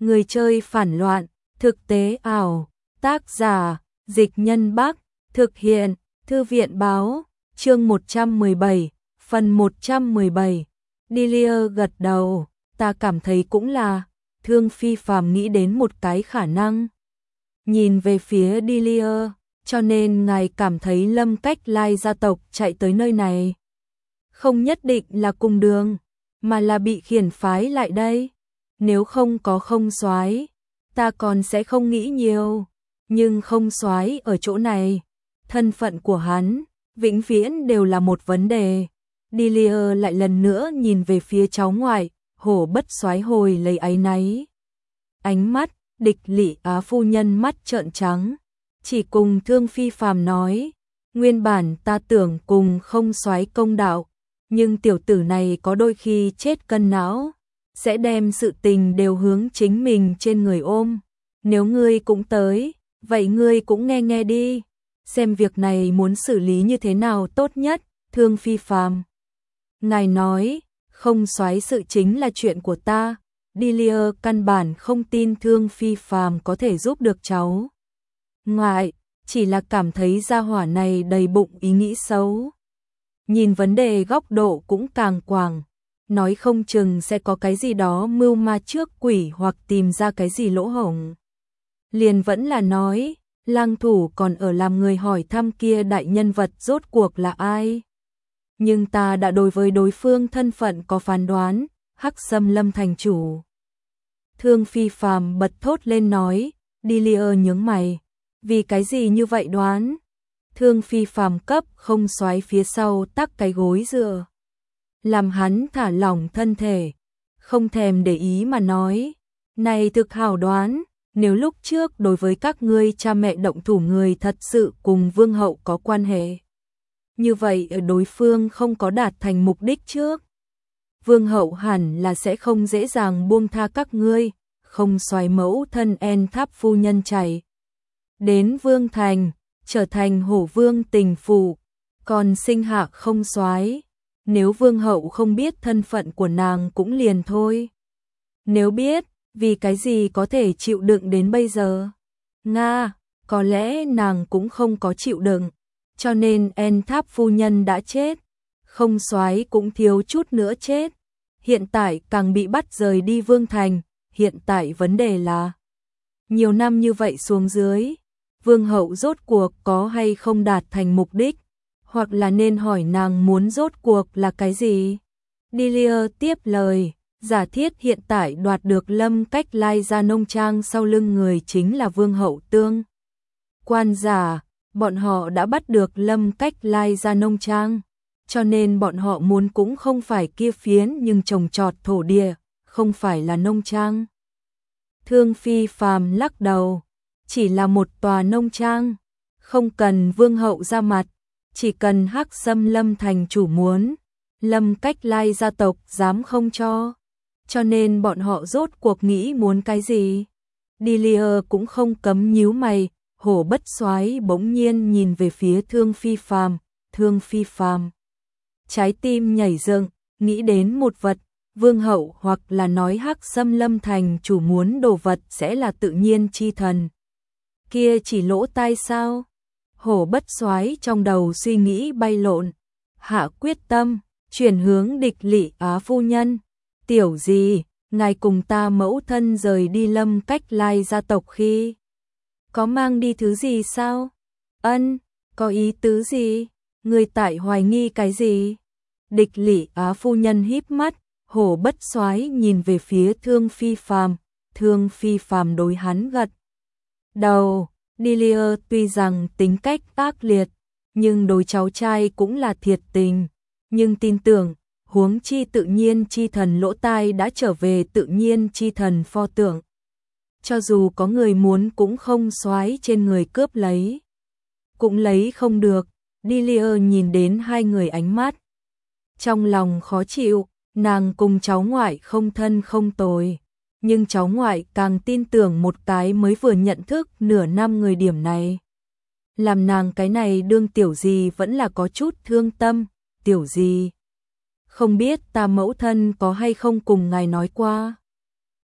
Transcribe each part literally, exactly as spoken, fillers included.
Người chơi phản loạn, thực tế ảo, tác giả, Dịch Nhân Bắc, thực hiện, Thư viện báo, chương một trăm mười bảy, phần một trăm mười bảy. Delia gật đầu, ta cảm thấy cũng là, Thương Phi Phàm nghĩ đến một cái khả năng. Nhìn về phía Delia, cho nên ngài cảm thấy Lâm Cách Lai gia tộc chạy tới nơi này. Không nhất định là cùng đường, mà là bị khiển phái lại đây. Nếu không có Không Soái, ta còn sẽ không nghĩ nhiều. Nhưng Không Soái ở chỗ này, thân phận của hắn, vĩnh viễn đều là một vấn đề. Delia lại lần nữa nhìn về phía cháu ngoại, Hổ Bất Soái hồi lấy áy náy. Ánh mắt, Địch Lị Á phu nhân mắt trợn trắng, chỉ cùng Thương Phi Phàm nói, nguyên bản ta tưởng cùng Không Soái công đạo, nhưng tiểu tử này có đôi khi chết cân não, sẽ đem sự tình đều hướng chính mình trên người ôm. Nếu ngươi cũng tới, vậy ngươi cũng nghe nghe đi, xem việc này muốn xử lý như thế nào tốt nhất. Thương Phi Phàm, ngài nói, Không Soái sự chính là chuyện của ta. Delia căn bản không tin Thương Phi Phàm có thể giúp được cháu ngoại, chỉ là cảm thấy gia hỏa này đầy bụng ý nghĩ xấu. Nhìn vấn đề góc độ cũng càng quảng, nói không chừng sẽ có cái gì đó mưu ma trước quỷ hoặc tìm ra cái gì lỗ hổng. Liền vẫn là nói, lang thủ còn ở làm người hỏi thăm kia đại nhân vật rốt cuộc là ai. Nhưng ta đã đối với đối phương thân phận có phán đoán, Hắc Xâm Lâm thành chủ. Thương Phi Phàm bật thốt lên nói, Delia nhướng mày, vì cái gì như vậy đoán? Thương Phi Phàm cấp Không Soái phía sau tắc cái gối dựa, làm hắn thả lỏng thân thể, không thèm để ý mà nói, này thực hảo đoán, nếu lúc trước đối với các ngươi cha mẹ động thủ người thật sự cùng vương hậu có quan hệ, như vậy ở đối phương không có đạt thành mục đích trước, vương hậu hẳn là sẽ không dễ dàng buông tha các ngươi. Không Soái mẫu thân En Tháp phu nhân chạy đến Vương Thành, trở thành Hổ Vương tình phụ, còn sinh hạ Không Soái. Nếu vương hậu không biết thân phận của nàng cũng liền thôi. Nếu biết, vì cái gì có thể chịu đựng đến bây giờ? Nga, có lẽ nàng cũng không có chịu đựng, cho nên En Tháp phu nhân đã chết, Không Soái cũng thiếu chút nữa chết. Hiện tại càng bị bắt rời đi Vương Thành, hiện tại vấn đề là nhiều năm như vậy xuống dưới, vương hậu rốt cuộc có hay không đạt thành mục đích, hoặc là nên hỏi nàng muốn rốt cuộc là cái gì. Delia tiếp lời, giả thiết hiện tại đoạt được Lâm Cách Lai ra nông trang sau lưng người chính là vương hậu tương quan giả, bọn họ đã bắt được Lâm Cách Lai ra nông trang, cho nên bọn họ muốn cũng không phải kia phiến nhưng trồng trọt thổ địa, không phải là nông trang. Thương Phi Phàm lắc đầu, chỉ là một tòa nông trang, không cần vương hậu ra mặt, chỉ cần Hắc Xâm Lâm thành chủ muốn, Lâm Cách Lai gia tộc dám không cho, cho nên bọn họ rốt cuộc nghĩ muốn cái gì. Delia cũng không cấm nhíu mày, Hổ Bất Soái bỗng nhiên nhìn về phía Thương Phi Phàm, Thương Phi Phàm trái tim nhảy dựng, nghĩ đến một vật, vương hậu hoặc là nói Hắc Xâm Lâm thành chủ muốn đồ vật sẽ là tự nhiên chi thần. Kia chỉ lỗ tai sao? Hổ Bất Soái trong đầu suy nghĩ bay lộn, hạ quyết tâm, chuyển hướng Địch Lị Á phu nhân. Tiểu gì, ngài cùng ta mẫu thân rời đi Lâm Cách Lai gia tộc khi có mang đi thứ gì sao? Ân, có ý tứ gì? Người tại hoài nghi cái gì? Địch Lị Á phu nhân híp mắt, Hổ Bất Soái nhìn về phía Thương Phi Phàm, Thương Phi Phàm đối hắn gật đầu. Delia tuy rằng tính cách ác liệt, nhưng đối cháu trai cũng là thiệt tình, nhưng tin tưởng, huống chi tự nhiên chi thần lỗ tai đã trở về tự nhiên chi thần pho tượng. Cho dù có người muốn cũng Không Soái trên người cướp lấy, cũng lấy không được. Delia nhìn đến hai người ánh mắt, trong lòng khó chịu, nàng cùng cháu ngoại không thân không tồi, nhưng cháu ngoại càng tin tưởng một cái mới vừa nhận thức nửa năm người điểm này. Làm nàng cái này đương tiểu gì vẫn là có chút thương tâm. Tiểu gì, không biết ta mẫu thân có hay không cùng ngài nói qua.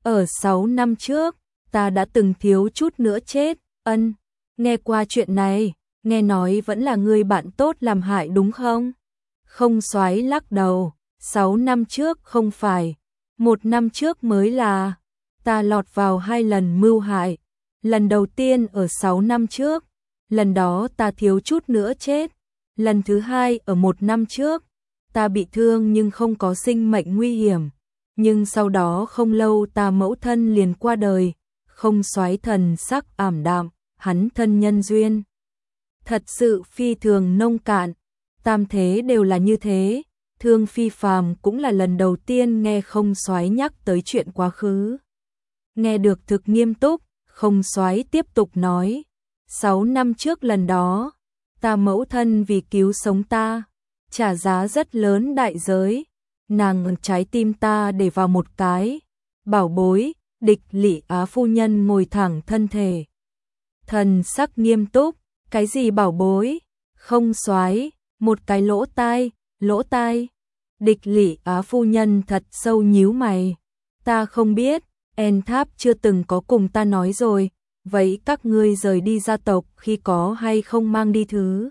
Ở sáu năm trước, ta đã từng thiếu chút nữa chết. Ân, nghe qua chuyện này, nghe nói vẫn là người bạn tốt làm hại đúng không? Không Soái lắc đầu, sáu năm trước không phải, một năm trước mới là. Ta lọt vào hai lần mưu hại. Lần đầu tiên ở sáu năm trước, lần đó ta thiếu chút nữa chết. Lần thứ hai ở một năm trước, ta bị thương nhưng không có sinh mệnh nguy hiểm. Nhưng sau đó không lâu ta mẫu thân liền qua đời. Không Soái thần sắc ảm đạm, hắn thân nhân duyên thật sự phi thường nông cạn, tam thế đều là như thế. Thương Phi Phàm cũng là lần đầu tiên nghe Không Soái nhắc tới chuyện quá khứ. Nghe được thực nghiêm túc, Không Soái tiếp tục nói, sáu năm trước lần đó, ta mẫu thân vì cứu sống ta, trả giá rất lớn đại giới, nàng trái tim ta để vào một cái bảo bối. Địch Lị Á phu nhân ngồi thẳng thân thể, thần sắc nghiêm túc, cái gì bảo bối? Không Soái, một cái lỗ tai, lỗ tai. Địch Lị Á phu nhân thật sâu nhíu mày, ta không biết, En Tháp chưa từng có cùng ta nói rồi, vậy các ngươi rời đi gia tộc khi có hay không mang đi thứ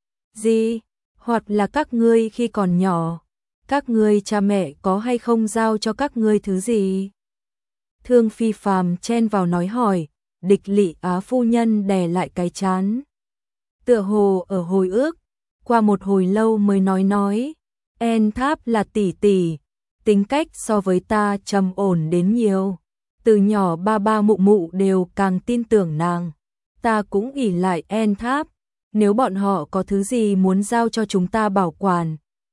gì, hoặc là các ngươi khi còn nhỏ, các ngươi cha mẹ có hay không giao cho các ngươi thứ gì? Thương Phi Phàm chen vào nói hỏi, Địch Lị Á phu nhân đè lại cái trán. Tựa hồ ở hồi ức, qua một hồi lâu mới nói nói, En Tháp là tỷ tỷ, tính cách so với ta trầm ổn đến nhiều. Từ nhỏ ba ba mụ mụ đều càng tin tưởng nàng. Ta cũng ỷ lại En Tháp, nếu bọn họ có thứ gì muốn giao cho chúng ta bảo quản,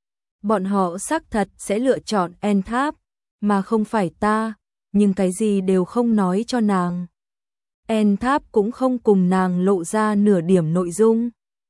bọn họ xác thật sẽ lựa chọn En Tháp, mà không phải ta, nhưng cái gì đều không nói cho nàng. En Tháp cũng không cùng nàng lộ ra nửa điểm nội dung.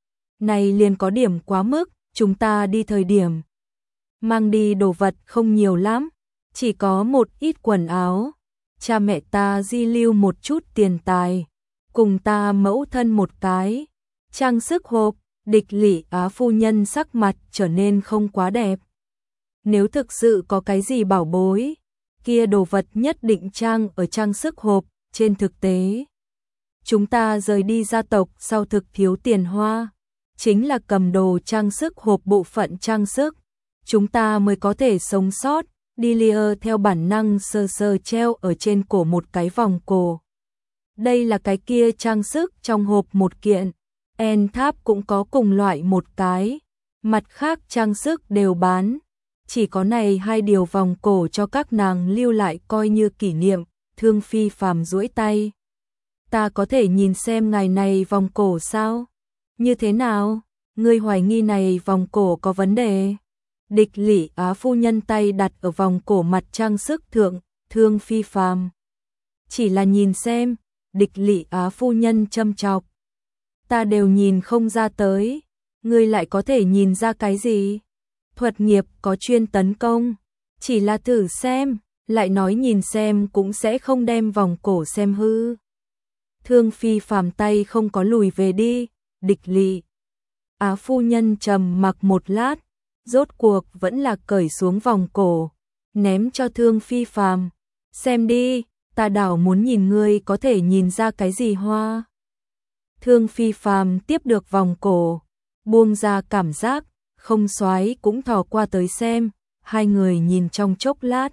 Này liền có điểm quá mức, chúng ta đi thời điểm mang đi đồ vật không nhiều lắm, chỉ có một ít quần áo. Cha mẹ ta di lưu một chút tiền tài, cùng ta mẫu thân một cái trang sức hộp. Địch Lị Á phu nhân sắc mặt trở nên không quá đẹp. Nếu thực sự có cái gì bảo bối, kia đồ vật nhất định trang ở trang sức hộp. Trên thực tế, chúng ta rời đi gia tộc sau thực thiếu tiền hoa, chính là cầm đồ trang sức hộp bộ phận trang sức, chúng ta mới có thể sống sót. Delia theo bản năng sơ sơ treo ở trên cổ một cái vòng cổ. Đây là cái kia trang sức trong hộp một kiện. En Tháp cũng có cùng loại một cái, mặt khác trang sức đều bán. Chỉ có này hai điều vòng cổ cho các nàng lưu lại coi như kỷ niệm. Thương Phi Phàm duỗi tay, ta có thể nhìn xem ngài này vòng cổ sao? Như thế nào? Ngươi hoài nghi này vòng cổ có vấn đề? Địch Lị Á phu nhân tay đặt ở vòng cổ mặt trang sức thượng. Thương Phi Phàm chỉ là nhìn xem. Địch Lị Á phu nhân châm chọc, ta đều nhìn không ra tới, ngươi lại có thể nhìn ra cái gì? Thuật nghiệp có chuyên tấn công, chỉ là thử xem, lại nói nhìn xem cũng sẽ không đem vòng cổ xem hư. Thương Phi Phàm tay không có lùi về đi. Địch Lị Á phu nhân trầm mặc một lát, rốt cuộc vẫn là cởi xuống vòng cổ, ném cho Thương Phi Phàm, xem đi, ta đảo muốn nhìn ngươi có thể nhìn ra cái gì hoa. Thương Phi Phàm tiếp được vòng cổ, buông ra cảm giác. Không Soái cũng thò qua tới xem, hai người nhìn trong chốc lát,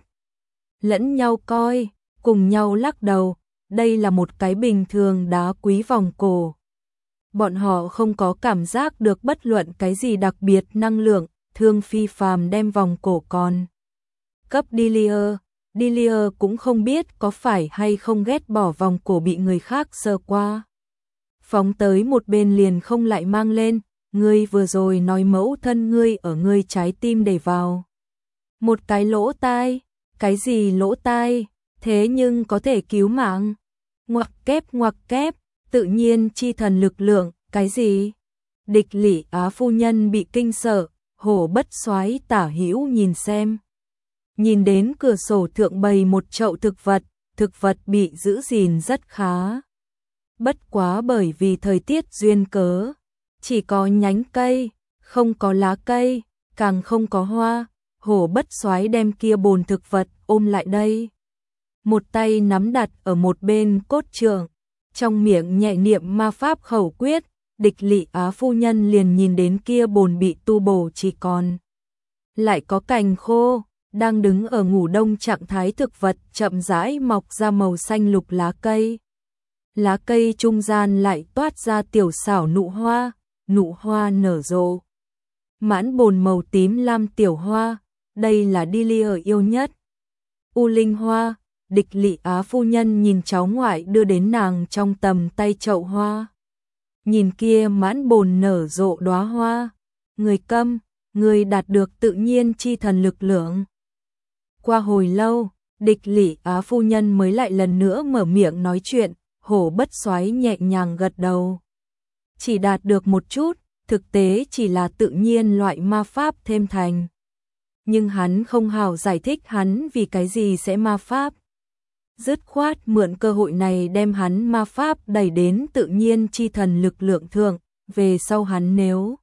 lẫn nhau coi, cùng nhau lắc đầu, đây là một cái bình thường đá quý vòng cổ. Bọn họ không có cảm giác được bất luận cái gì đặc biệt năng lượng. Thương Phi Phàm đem vòng cổ còn cấp Delia, Delia cũng không biết có phải hay không ghét bỏ vòng cổ bị người khác sờ qua. Phóng tới một bên liền không lại mang lên, ngươi vừa rồi nói mẫu thân ngươi ở ngươi trái tim để vào một cái lỗ tai, cái gì lỗ tai, thế nhưng có thể cứu mạng. Ngoặc kép ngoặc kép, tự nhiên chi thần lực lượng, cái gì? Địch Lị Á phu nhân bị kinh sợ, hổ bất soái tả hữu nhìn xem. Nhìn đến cửa sổ thượng bày một chậu thực vật, thực vật bị giữ gìn rất khá. Bất quá bởi vì thời tiết duyên cớ, chỉ có nhánh cây, không có lá cây, càng không có hoa. Hổ bất soái đem kia bồn thực vật ôm lại đây. một tay nắm đặt ở một bên cốt trượng, trong miệng nhẹ niệm ma pháp khẩu quyết, Địch Lị Á phu nhân liền nhìn đến kia bồn bị tu bổ chỉ còn lại có cành khô, đang đứng ở ngủ đông trạng thái thực vật chậm rãi mọc ra màu xanh lục lá cây. Lá cây trung gian lại toát ra tiểu xảo nụ hoa, nụ hoa nở rộ. Mãn bồn màu tím lam tiểu hoa, đây là Delia yêu nhất. U linh hoa, Địch Lị Á phu nhân nhìn cháu ngoại đưa đến nàng trong tầm tay chậu hoa. Nhìn kia mãn bồn nở rộ đóa hoa, người câm, người đạt được tự nhiên chi thần lực lượng. Qua hồi lâu, Địch Lị Á phu nhân mới lại lần nữa mở miệng nói chuyện, Hổ Bất Soái nhẹ nhàng gật đầu. Chỉ đạt được một chút, thực tế chỉ là tự nhiên loại ma pháp thêm thành. Nhưng hắn không hào giải thích hắn vì cái gì sẽ ma pháp. Dứt khoát mượn cơ hội này đem hắn ma pháp đẩy đến tự nhiên chi thần lực lượng thượng, về sau hắn nếu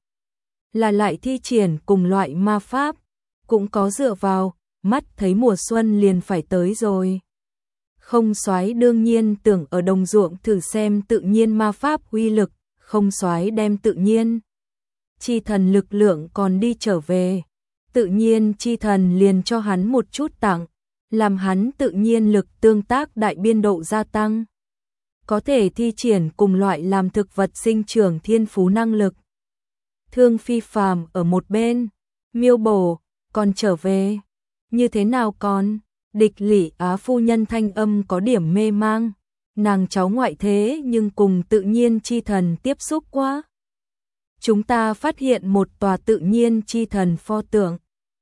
là lại thi triển cùng loại ma pháp, cũng có dựa vào, mắt thấy mùa xuân liền phải tới rồi. Không Soái đương nhiên tưởng ở đồng ruộng thử xem tự nhiên ma pháp uy lực, Không Soái đem tự nhiên chi thần lực lượng còn đi trở về. Tự nhiên chi thần liền cho hắn một chút tặng, làm hắn tự nhiên lực tương tác đại biên độ gia tăng. Có thể thi triển cùng loại làm thực vật sinh trưởng thiên phú năng lực. Thương Phi Phàm ở một bên, miêu bổ, còn trở về. Như thế nào con? Địch Lị Á phu nhân thanh âm có điểm mê mang. Nàng cháu ngoại thế nhưng cùng tự nhiên chi thần tiếp xúc quá. Chúng ta phát hiện một tòa tự nhiên chi thần pho tượng.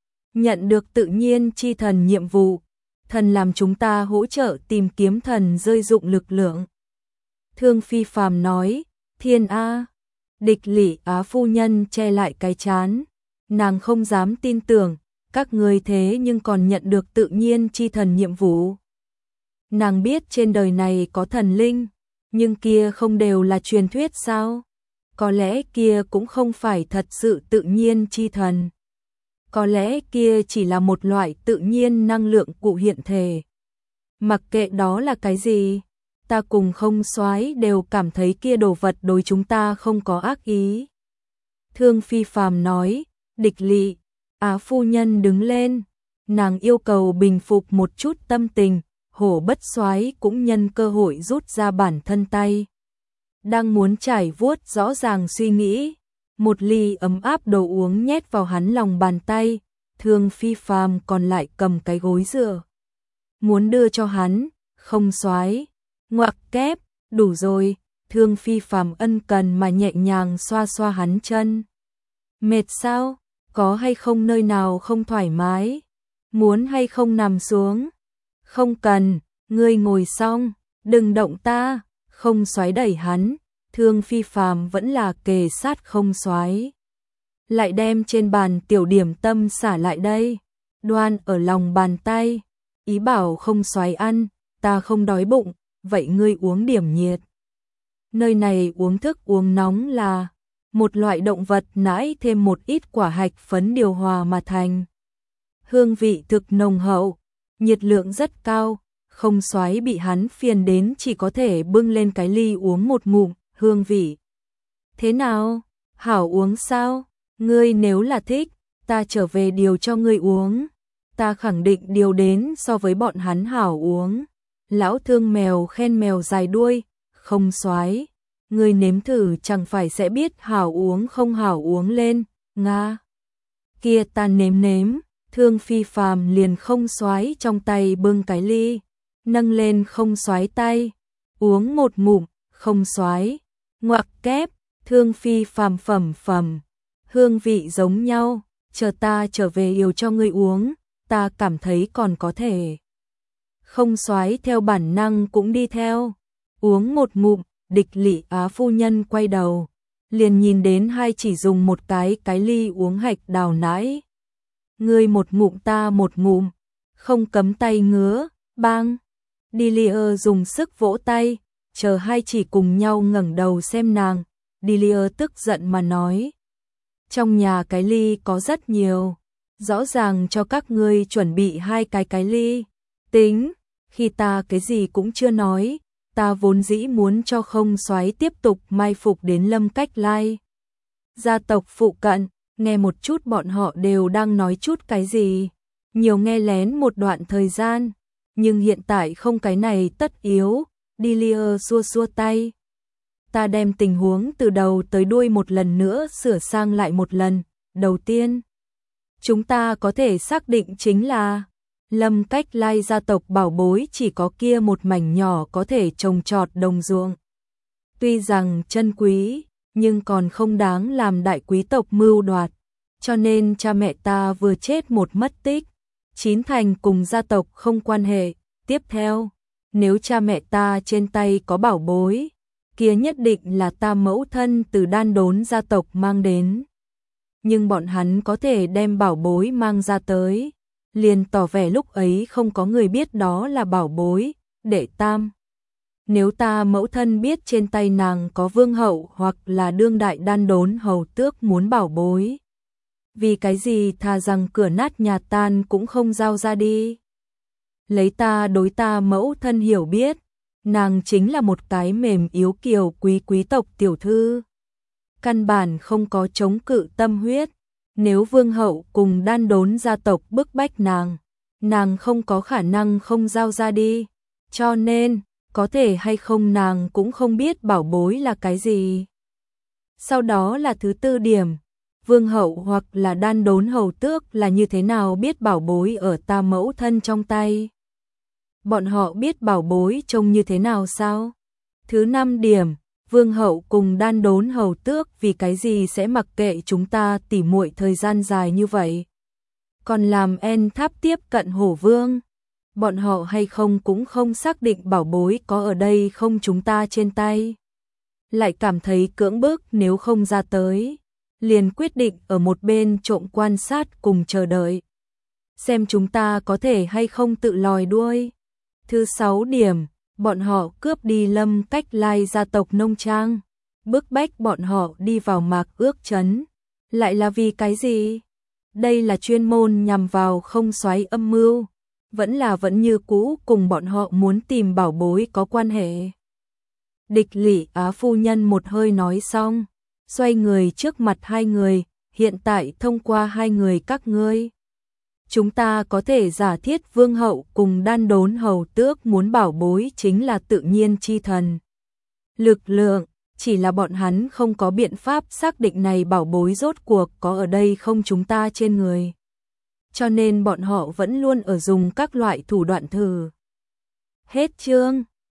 Nhận được tự nhiên chi thần nhiệm vụ, thần làm chúng ta hỗ trợ tìm kiếm thần rơi dụng lực lượng. Thương Phi Phàm nói, thiên A. Địch Lị Á phu nhân che lại cái chán. Nàng không dám tin tưởng, các người thế nhưng còn nhận được tự nhiên chi thần nhiệm vụ. Nàng biết trên đời này có thần linh, nhưng kia không đều là truyền thuyết sao? Có lẽ kia cũng không phải thật sự tự nhiên chi thần. Có lẽ kia chỉ là một loại tự nhiên năng lượng cụ hiện thể. Mặc kệ đó là cái gì, ta cùng Không Soái đều cảm thấy kia đồ vật đối chúng ta không có ác ý. Thương Phi Phàm nói, Địch Lị Á phu nhân đứng lên, nàng yêu cầu bình phục một chút tâm tình, Hổ Bất Soái cũng nhân cơ hội rút ra bản thân tay. Đang muốn trải vuốt rõ ràng suy nghĩ, một ly ấm áp đồ uống nhét vào hắn lòng bàn tay, Thương Phi Phàm còn lại cầm cái gối dựa. Muốn đưa cho hắn, Không Soái ngoặc kép, đủ rồi, Thương Phi Phàm ân cần mà nhẹ nhàng xoa xoa hắn chân. Mệt sao? Có hay không nơi nào không thoải mái? Muốn hay không nằm xuống? Không cần, ngươi ngồi xong, đừng động ta. Không Soái đẩy hắn, Thương Phi Phàm vẫn là kề sát Không Soái. Lại đem trên bàn tiểu điểm tâm xả lại đây, đoan ở lòng bàn tay, ý bảo Không Soái ăn, ta không đói bụng, vậy ngươi uống điểm nhiệt. Nơi này uống thức uống nóng là một loại động vật nãi thêm một ít quả hạch phấn điều hòa mà thành. Hương vị thực nồng hậu, nhiệt lượng rất cao, Không Soái bị hắn phiền đến chỉ có thể bưng lên cái ly uống một ngụm, hương vị. Thế nào? Hảo uống sao? Ngươi nếu là thích, ta trở về điều cho ngươi uống. Ta khẳng định điều đến so với bọn hắn hảo uống. Lão Thương mèo khen mèo dài đuôi, Không Soái, ngươi nếm thử chẳng phải sẽ biết hảo uống không hảo uống lên, nga. Kia ta nếm nếm, Thương Phi Phàm liền Không Soái trong tay bưng cái ly, nâng lên Không Soái tay, uống một ngụm, Không Soái ngoặc kép, Thương Phi Phàm phẩm phẩm, hương vị giống nhau, chờ ta trở về yêu cho ngươi uống, ta cảm thấy còn có thể. Không Soái theo bản năng cũng đi theo, uống một ngụm, Địch Lị Á phu nhân quay đầu, liền nhìn đến hai chỉ dùng một cái cái ly uống hạch đào nãi. Ngươi một ngụm ta một ngụm, không cấm tay ngứa, bang. Delia dùng sức vỗ tay, chờ hai chỉ cùng nhau ngẩng đầu xem nàng, Delia tức giận mà nói. Trong nhà cái ly có rất nhiều, rõ ràng cho các ngươi chuẩn bị hai cái cái ly. Tính, Khi ta cái gì cũng chưa nói, ta vốn dĩ muốn cho Không Soái tiếp tục mai phục đến Lâm Cách Lai gia tộc phụ cận, nghe một chút bọn họ đều đang nói chút cái gì, nhiều nghe lén một đoạn thời gian, nhưng hiện tại không cái này tất yếu. Delia xua xua tay. Ta đem tình huống từ đầu tới đuôi một lần nữa sửa sang lại một lần. Đầu tiên, chúng ta có thể xác định chính là Lâm Cách Lai gia tộc bảo bối chỉ có kia một mảnh nhỏ có thể trồng trọt đồng ruộng. Tuy rằng chân quý, nhưng còn không đáng làm đại quý tộc mưu đoạt, cho nên cha mẹ ta vừa chết một mất tích, chín thành cùng gia tộc không quan hệ. Tiếp theo, nếu cha mẹ ta trên tay có bảo bối, kia nhất định là ta mẫu thân từ đan đốn gia tộc mang đến. Nhưng bọn hắn có thể đem bảo bối mang ra tới, liền tỏ vẻ lúc ấy không có người biết đó là bảo bối. Đệ tam, nếu ta mẫu thân biết trên tay nàng có vương hậu hoặc là đương đại đan đốn hầu tước muốn bảo bối, vì cái gì thà rằng cửa nát nhà tan cũng không giao ra đi. Lấy ta đối ta mẫu thân hiểu biết, nàng chính là một cái mềm yếu kiều quý quý tộc tiểu thư, căn bản không có chống cự tâm huyết. Nếu vương hậu cùng đan đốn gia tộc bức bách nàng, nàng không có khả năng không giao ra đi, cho nên có thể hay không nàng cũng không biết bảo bối là cái gì. Sau đó là thứ tư điểm, vương hậu hoặc là đan đốn hầu tước là như thế nào biết bảo bối ở ta mẫu thân trong tay. Bọn họ biết bảo bối trông như thế nào sao? Thứ năm điểm, vương hậu cùng đan đốn hầu tước vì cái gì sẽ mặc kệ chúng ta tỉ muội thời gian dài như vậy, còn làm en tháp tiếp cận hổ vương. Bọn họ hay không cũng không xác định bảo bối có ở đây không chúng ta trên tay, lại cảm thấy cưỡng bức nếu không ra tới, liền quyết định ở một bên trộm quan sát cùng chờ đợi, xem chúng ta có thể hay không tự lòi đuôi. Thứ sáu điểm, bọn họ cướp đi Lâm Cách Lai gia tộc nông trang, bức bách bọn họ đi vào Mạc Ước trấn, lại là vì cái gì? Đây là chuyên môn nhằm vào Không Soái âm mưu, vẫn là vẫn như cũ cùng bọn họ muốn tìm bảo bối có quan hệ. Địch Lỷ Á phu nhân một hơi nói xong, xoay người trước mặt hai người, hiện tại thông qua hai người các ngươi, chúng ta có thể giả thiết vương hậu cùng đan đốn hầu tước muốn bảo bối chính là tự nhiên chi thần lực lượng, chỉ là bọn hắn không có biện pháp xác định này bảo bối rốt cuộc có ở đây không chúng ta trên người, cho nên bọn họ vẫn luôn ở dùng các loại thủ đoạn thử. Hết chương.